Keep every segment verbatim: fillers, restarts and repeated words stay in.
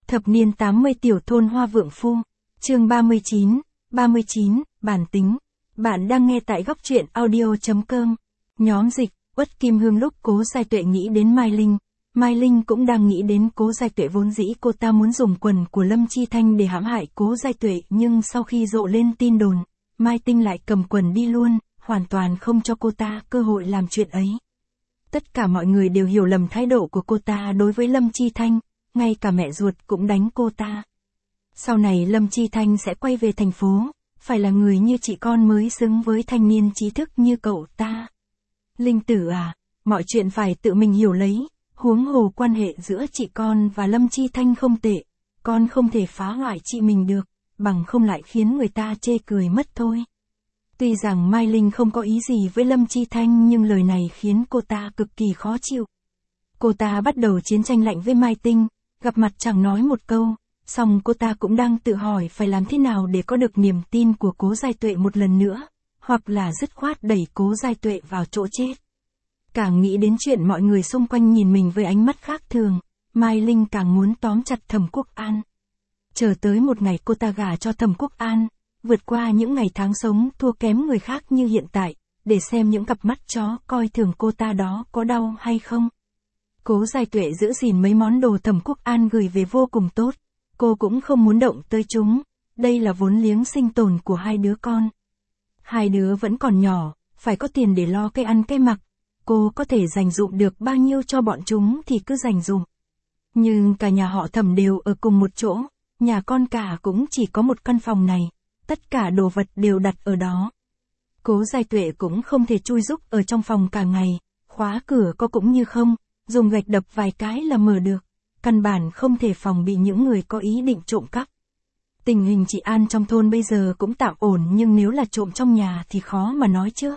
Thập niên tám mươi tiểu thôn Hoa Vượng Phu. Chương ba mươi chín, ba mươi chín, bản tính. Bạn đang nghe tại góc truyện audio.com. Nhóm dịch, Uất Kim Hương. Lúc Cố Giai Tuệ nghĩ đến Mai Linh, Mai Linh cũng đang nghĩ đến Cố Giai Tuệ. Vốn dĩ cô ta muốn dùng quần của Lâm Chi Thanh để hãm hại Cố Giai Tuệ, nhưng sau khi rộ lên tin đồn, Mai Tinh lại cầm quần đi luôn, hoàn toàn không cho cô ta cơ hội làm chuyện ấy. Tất cả mọi người đều hiểu lầm thái độ của cô ta đối với Lâm Chi Thanh, ngay cả mẹ ruột cũng đánh cô ta. Sau này Lâm Chi Thanh sẽ quay về thành phố, phải là người như chị con mới xứng với thanh niên trí thức như cậu ta. Linh Tử à, mọi chuyện phải tự mình hiểu lấy, huống hồ quan hệ giữa chị con và Lâm Chi Thanh không tệ, con không thể phá hoại chị mình được, bằng không lại khiến người ta chê cười mất thôi. Tuy rằng Mai Linh không có ý gì với Lâm Chi Thanh, nhưng lời này khiến cô ta cực kỳ khó chịu. Cô ta bắt đầu chiến tranh lạnh với Mai Tinh, gặp mặt chẳng nói một câu, song cô ta cũng đang tự hỏi phải làm thế nào để có được niềm tin của Cố Giai Tuệ một lần nữa, hoặc là dứt khoát đẩy Cố Giai Tuệ vào chỗ chết. Càng nghĩ đến chuyện mọi người xung quanh nhìn mình với ánh mắt khác thường, Mai Linh càng muốn tóm chặt Thẩm Quốc An. Chờ tới một ngày cô ta gả cho Thẩm Quốc An, vượt qua những ngày tháng sống thua kém người khác như hiện tại, để xem những cặp mắt chó coi thường cô ta đó có đau hay không. Cố Giai Tuệ giữ gìn mấy món đồ Thẩm Quốc An gửi về vô cùng tốt, cô cũng không muốn động tới chúng, đây là vốn liếng sinh tồn của hai đứa con. Hai đứa vẫn còn nhỏ, phải có tiền để lo cái ăn cái mặc, cô có thể dành dụm được bao nhiêu cho bọn chúng thì cứ dành dụm. Nhưng cả nhà họ Thẩm đều ở cùng một chỗ, nhà con cả cũng chỉ có một căn phòng này, tất cả đồ vật đều đặt ở đó. Cố Giai Tuệ cũng không thể chui rúc ở trong phòng cả ngày, khóa cửa có cũng như không, dùng gạch đập vài cái là mở được, căn bản không thể phòng bị những người có ý định trộm cắp. Tình hình trị an trong thôn bây giờ cũng tạm ổn, nhưng nếu là trộm trong nhà thì khó mà nói chứ.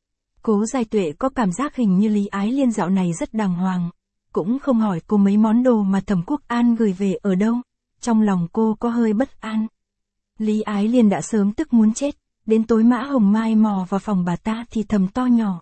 Cố Giai Tuệ có cảm giác hình như Lý Ái Liên dạo này rất đàng hoàng, cũng không hỏi cô mấy món đồ mà Thẩm Quốc An gửi về ở đâu, trong lòng cô có hơi bất an. Lý Ái Liên đã sớm tức muốn chết, đến tối Mã Hồng Mai mò vào phòng bà ta thì thầm to nhỏ.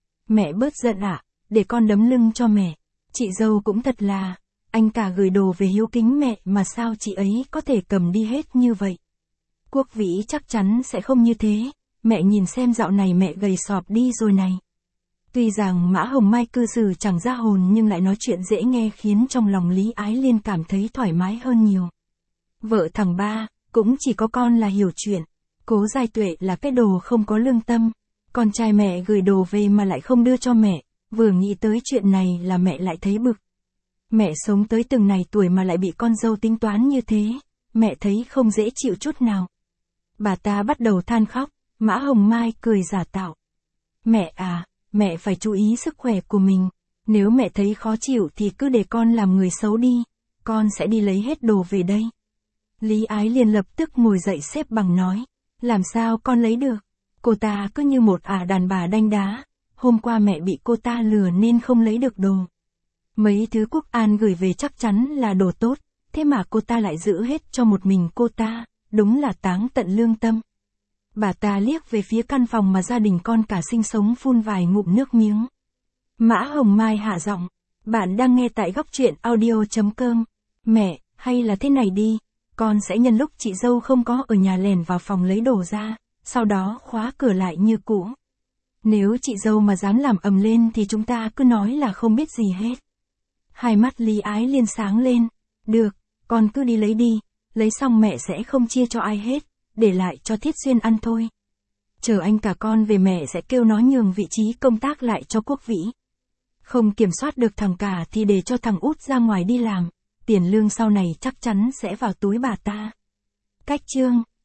Mẹ bớt giận ạ, để con đấm lưng cho mẹ, chị dâu cũng thật là, anh cả gửi đồ về hiếu kính mẹ mà sao chị ấy có thể cầm đi hết như vậy. Quốc Vĩ chắc chắn sẽ không như thế, mẹ nhìn xem dạo này mẹ gầy sọp đi rồi này. Tuy rằng Mã Hồng Mai cư xử chẳng ra hồn nhưng lại nói chuyện dễ nghe khiến trong lòng Lý Ái Liên cảm thấy thoải mái hơn nhiều. Vợ thằng ba, cũng chỉ có con là hiểu chuyện. Cố Giai Tuệ là cái đồ không có lương tâm. Con trai mẹ gửi đồ về mà lại không đưa cho mẹ, vừa nghĩ tới chuyện này là mẹ lại thấy bực. Mẹ sống tới từng này tuổi mà lại bị con dâu tính toán như thế, mẹ thấy không dễ chịu chút nào. Bà ta bắt đầu than khóc, Mã Hồng Mai cười giả tạo. Mẹ à, mẹ phải chú ý sức khỏe của mình, nếu mẹ thấy khó chịu thì cứ để con làm người xấu đi, con sẽ đi lấy hết đồ về đây. Lý Ái Liên lập tức ngồi dậy xếp bằng nói, làm sao con lấy được, cô ta cứ như một ả đàn bà đanh đá, hôm qua mẹ bị cô ta lừa nên không lấy được đồ. Mấy thứ Quốc An gửi về chắc chắn là đồ tốt, thế mà cô ta lại giữ hết cho một mình cô ta, đúng là táng tận lương tâm. Bà ta liếc về phía căn phòng mà gia đình con cả sinh sống phun vài ngụm nước miếng. Mã Hồng Mai hạ giọng, bạn đang nghe tại góc truyện audio.com. Mẹ, hay là thế này đi, con sẽ nhân lúc chị dâu không có ở nhà lèn vào phòng lấy đồ ra, sau đó khóa cửa lại như cũ. Nếu chị dâu mà dám làm ầm lên thì chúng ta cứ nói là không biết gì hết. Hai mắt Lý Ái Liên sáng lên, được, con cứ đi lấy đi, lấy xong mẹ sẽ không chia cho ai hết, để lại cho Thiết Xuyên ăn thôi. Chờ anh cả con về mẹ sẽ kêu nó nhường vị trí công tác lại cho Quốc Vĩ. Không kiểm soát được thằng cả thì để cho thằng út ra ngoài đi làm, tiền lương sau này chắc chắn sẽ vào túi bà ta. Cách chương